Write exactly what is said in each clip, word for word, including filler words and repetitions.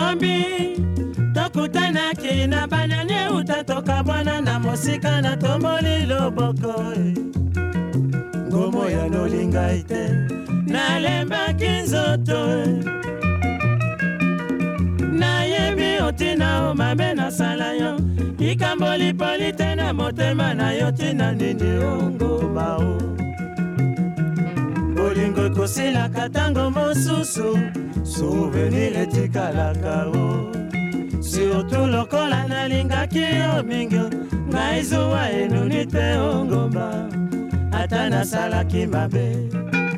lobi tokutanaki na bananye utatoka bwana na mosika na tomboli loboko ngomo ya nolinga ite nalembaki nzoto nayebi otina o mabe nasala yo ikamboli polite na motema na yo tina nini ongoma o bolingo ekosilaka ntango mosusu souvenir etikalaka o surtout lokola nalingaki yo mingi ngai zuwa enuni te ongoma ata nasalaki mabe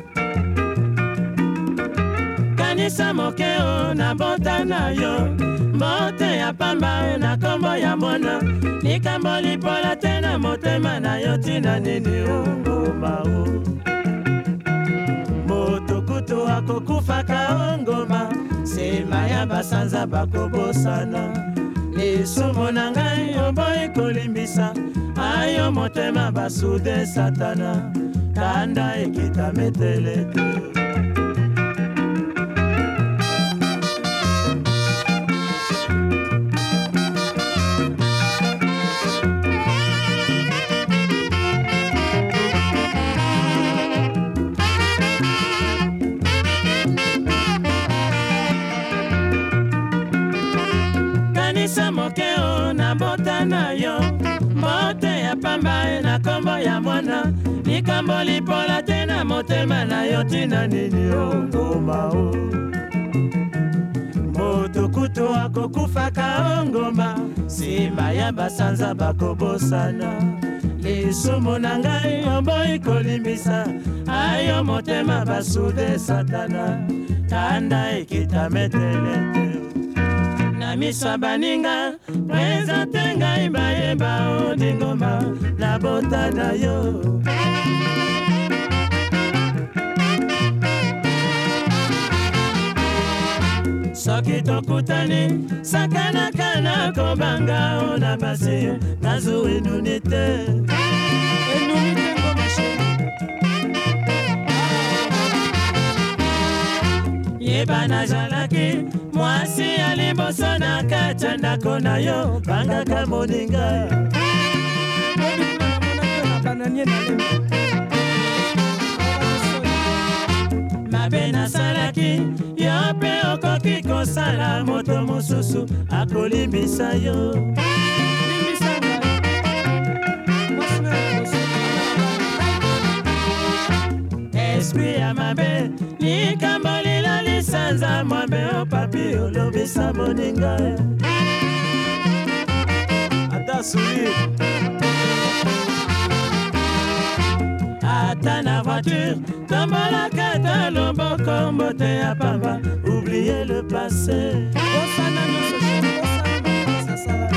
kanisa moke o nabota na yo mbote ya pamba na kombo ya mwana likambo lipola te na motema na yo tina nini ongoma o motokutu akokufaka ongoma sema ya basanza bakobosana lisumu na ngai oboyi kolimbisa ayo motema basude satana kanda ekita metelete kanisa moke o nabota na yo mbote ya pamba na kombo ya mwana likambo lipola te na motema na yo tina nini ongoma o motokutu akokufaka ongoma nsima ya basanza bakobosana lisumu na ngai oboyi kolimbisa ayo motema basude satana kanda ekita metelete na miso baninga prezante ngai bayeba odingoma na bota na yo soki tokutani sakanaka na kobanga o na basi nazuwa enuni te enuni te ngoma sheri yeba nazalaki mwasi ya liboso na kati ya ndako na yo bangaka moninga mabe nasalaki yo mpe okoki kosala moto mosusu akolimbisa yo esprit ya mabe likambo lila lisanza mwambe o papi olobisa moninga ata suri ata na voiture tombolaka ta loboko mbote ya pamba oublier le passé osana nyonso osana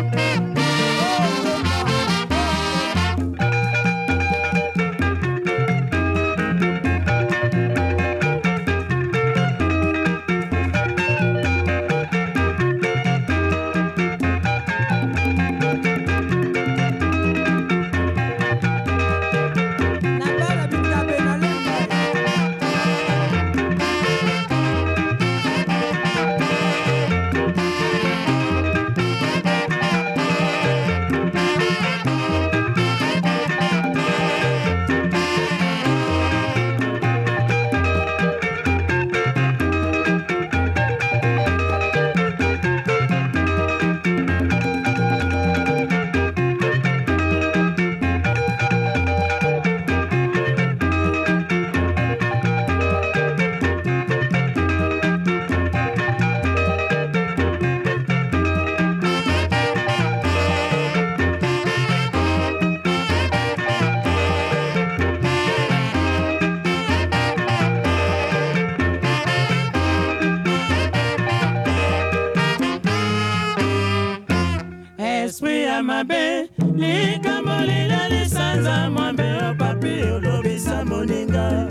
esprit ya mabe likambo lila lisanza mwambe o papi olobisa moninga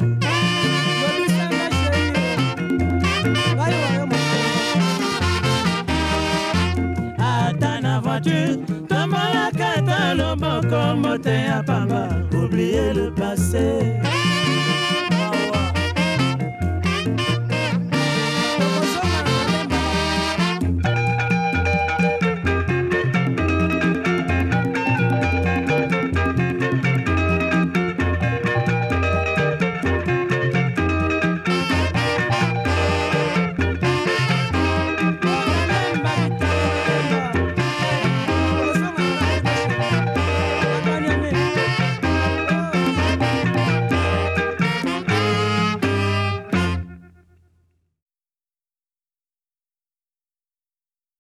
ata na voiture tombolaka ta loboko mbote ya pamba